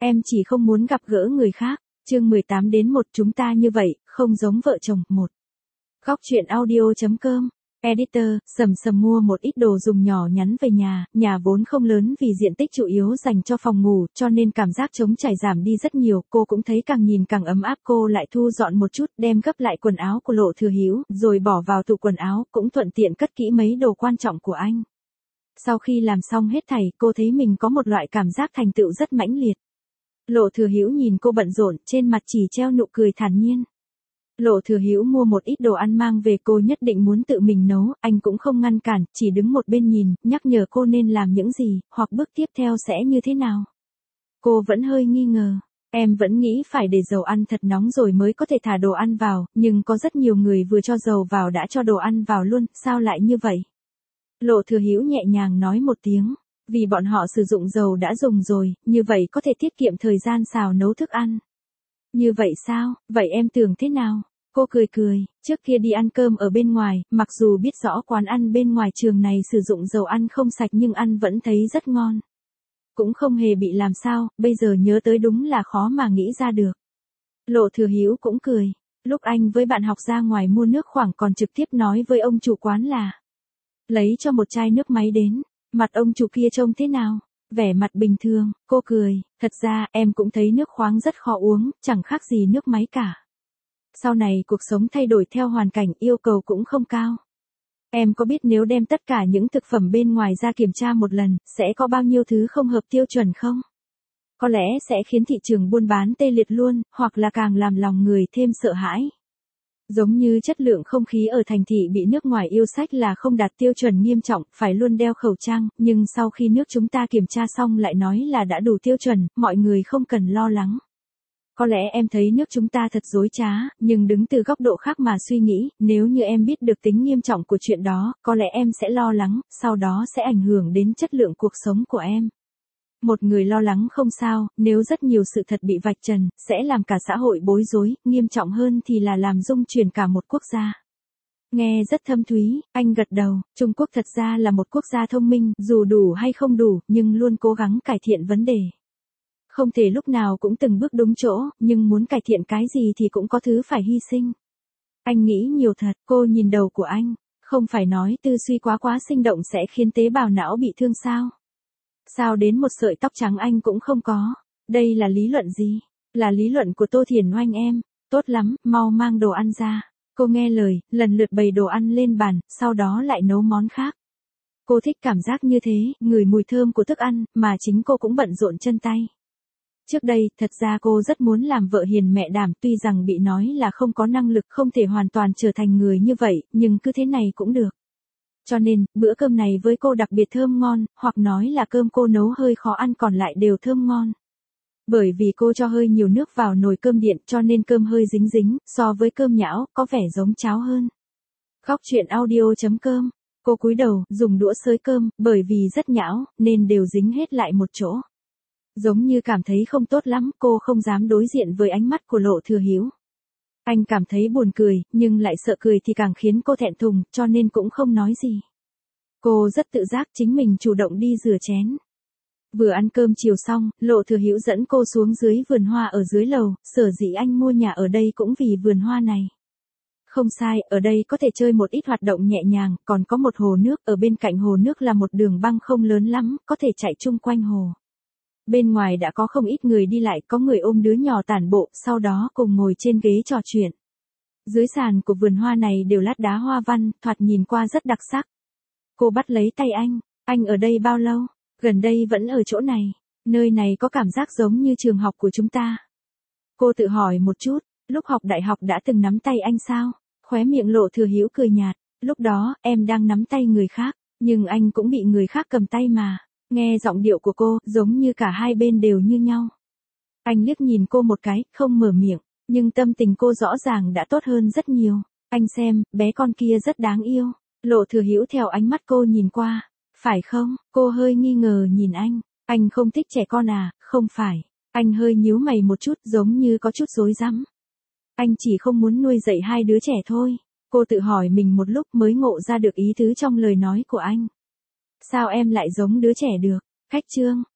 Em chỉ không muốn gặp gỡ người khác. Chương 18 đến 1 chúng ta như vậy, không giống vợ chồng. 1. Góc truyện audio.com. Editor, Sầm Sầm mua một ít đồ dùng nhỏ nhắn về nhà vốn không lớn vì diện tích chủ yếu dành cho phòng ngủ, cho nên cảm giác trống trải giảm đi rất nhiều, cô cũng thấy càng nhìn càng ấm áp. Cô lại thu dọn một chút, đem gấp lại quần áo của Lộ Thừa Hữu, rồi bỏ vào tủ quần áo, cũng thuận tiện cất kỹ mấy đồ quan trọng của anh. Sau khi làm xong hết thảy, cô thấy mình có một loại cảm giác thành tựu rất mãnh liệt. Lộ Thừa Hữu nhìn cô bận rộn, trên mặt chỉ treo nụ cười thản nhiên. Lộ Thừa Hữu mua một ít đồ ăn mang về, cô nhất định muốn tự mình nấu, anh cũng không ngăn cản, chỉ đứng một bên nhìn, nhắc nhở cô nên làm những gì, hoặc bước tiếp theo sẽ như thế nào. Cô vẫn hơi nghi ngờ, em vẫn nghĩ phải để dầu ăn thật nóng rồi mới có thể thả đồ ăn vào, nhưng có rất nhiều người vừa cho dầu vào đã cho đồ ăn vào luôn, sao lại như vậy? Lộ Thừa Hữu nhẹ nhàng nói một tiếng, vì bọn họ sử dụng dầu đã dùng rồi, như vậy có thể tiết kiệm thời gian xào nấu thức ăn. Như vậy sao, vậy em tưởng thế nào? Cô cười cười, trước kia đi ăn cơm ở bên ngoài, mặc dù biết rõ quán ăn bên ngoài trường này sử dụng dầu ăn không sạch nhưng ăn vẫn thấy rất ngon. Cũng không hề bị làm sao, bây giờ nhớ tới đúng là khó mà nghĩ ra được. Lộ Thừa Hữu cũng cười, lúc anh với bạn học ra ngoài mua nước khoáng còn trực tiếp nói với ông chủ quán là lấy cho một chai nước máy đến, mặt ông chủ kia trông thế nào? Vẻ mặt bình thường, cô cười, thật ra em cũng thấy nước khoáng rất khó uống, chẳng khác gì nước máy cả. Sau này cuộc sống thay đổi theo hoàn cảnh, yêu cầu cũng không cao. Em có biết nếu đem tất cả những thực phẩm bên ngoài ra kiểm tra một lần, sẽ có bao nhiêu thứ không hợp tiêu chuẩn không? Có lẽ sẽ khiến thị trường buôn bán tê liệt luôn, hoặc là càng làm lòng người thêm sợ hãi. Giống như chất lượng không khí ở thành thị bị nước ngoài yêu sách là không đạt tiêu chuẩn nghiêm trọng, phải luôn đeo khẩu trang, nhưng sau khi nước chúng ta kiểm tra xong lại nói là đã đủ tiêu chuẩn, mọi người không cần lo lắng. Có lẽ em thấy nước chúng ta thật dối trá, nhưng đứng từ góc độ khác mà suy nghĩ, nếu như em biết được tính nghiêm trọng của chuyện đó, có lẽ em sẽ lo lắng, sau đó sẽ ảnh hưởng đến chất lượng cuộc sống của em. Một người lo lắng không sao, nếu rất nhiều sự thật bị vạch trần, sẽ làm cả xã hội bối rối, nghiêm trọng hơn thì là làm rung chuyển cả một quốc gia. Nghe rất thâm thúy, anh gật đầu, Trung Quốc thật ra là một quốc gia thông minh, dù đủ hay không đủ, nhưng luôn cố gắng cải thiện vấn đề. Không thể lúc nào cũng từng bước đúng chỗ, nhưng muốn cải thiện cái gì thì cũng có thứ phải hy sinh. Anh nghĩ nhiều thật, cô nhìn đầu của anh, không phải nói tư duy quá sinh động sẽ khiến tế bào não bị thương sao? Sao đến một sợi tóc trắng anh cũng không có? Đây là lý luận gì? Là lý luận của Tô Thiền Oanh em. Tốt lắm, mau mang đồ ăn ra. Cô nghe lời, lần lượt bày đồ ăn lên bàn, sau đó lại nấu món khác. Cô thích cảm giác như thế, ngửi mùi thơm của thức ăn, mà chính cô cũng bận rộn chân tay. Trước đây, thật ra cô rất muốn làm vợ hiền mẹ đảm, tuy rằng bị nói là không có năng lực, không thể hoàn toàn trở thành người như vậy, nhưng cứ thế này cũng được. Cho nên, bữa cơm này với cô đặc biệt thơm ngon, hoặc nói là cơm cô nấu hơi khó ăn còn lại đều thơm ngon. Bởi vì cô cho hơi nhiều nước vào nồi cơm điện cho nên cơm hơi dính dính, so với cơm nhão, có vẻ giống cháo hơn. Góc truyện audio.com. Cô cúi đầu, dùng đũa xới cơm, bởi vì rất nhão, nên đều dính hết lại một chỗ. Giống như cảm thấy không tốt lắm, cô không dám đối diện với ánh mắt của Lộ Thừa Hữu. Anh cảm thấy buồn cười, nhưng lại sợ cười thì càng khiến cô thẹn thùng, cho nên cũng không nói gì. Cô rất tự giác chính mình chủ động đi rửa chén. Vừa ăn cơm chiều xong, Lộ Thừa Hữu dẫn cô xuống dưới vườn hoa ở dưới lầu, sở dĩ anh mua nhà ở đây cũng vì vườn hoa này. Không sai, ở đây có thể chơi một ít hoạt động nhẹ nhàng, còn có một hồ nước, ở bên cạnh hồ nước là một đường băng không lớn lắm, có thể chạy chung quanh hồ. Bên ngoài đã có không ít người đi lại, có người ôm đứa nhỏ tản bộ, sau đó cùng ngồi trên ghế trò chuyện. Dưới sàn của vườn hoa này đều lát đá hoa văn, thoạt nhìn qua rất đặc sắc. Cô bắt lấy tay anh ở đây bao lâu? Gần đây vẫn ở chỗ này, nơi này có cảm giác giống như trường học của chúng ta. Cô tự hỏi một chút, lúc học đại học đã từng nắm tay anh sao? Khóe miệng Lộ Thừa Hữu cười nhạt, lúc đó, em đang nắm tay người khác, nhưng anh cũng bị người khác cầm tay mà. Nghe giọng điệu của cô, giống như cả hai bên đều như nhau. Anh liếc nhìn cô một cái, không mở miệng, nhưng tâm tình cô rõ ràng đã tốt hơn rất nhiều. Anh xem, bé con kia rất đáng yêu. Lộ Thừa Hữu theo ánh mắt cô nhìn qua. Phải không? Cô hơi nghi ngờ nhìn anh không thích trẻ con à? Không phải. Anh hơi nhíu mày một chút, giống như có chút rối rắm. Anh chỉ không muốn nuôi dạy hai đứa trẻ thôi. Cô tự hỏi mình một lúc mới ngộ ra được ý tứ trong lời nói của anh. Sao em lại giống đứa trẻ được? Khách trương,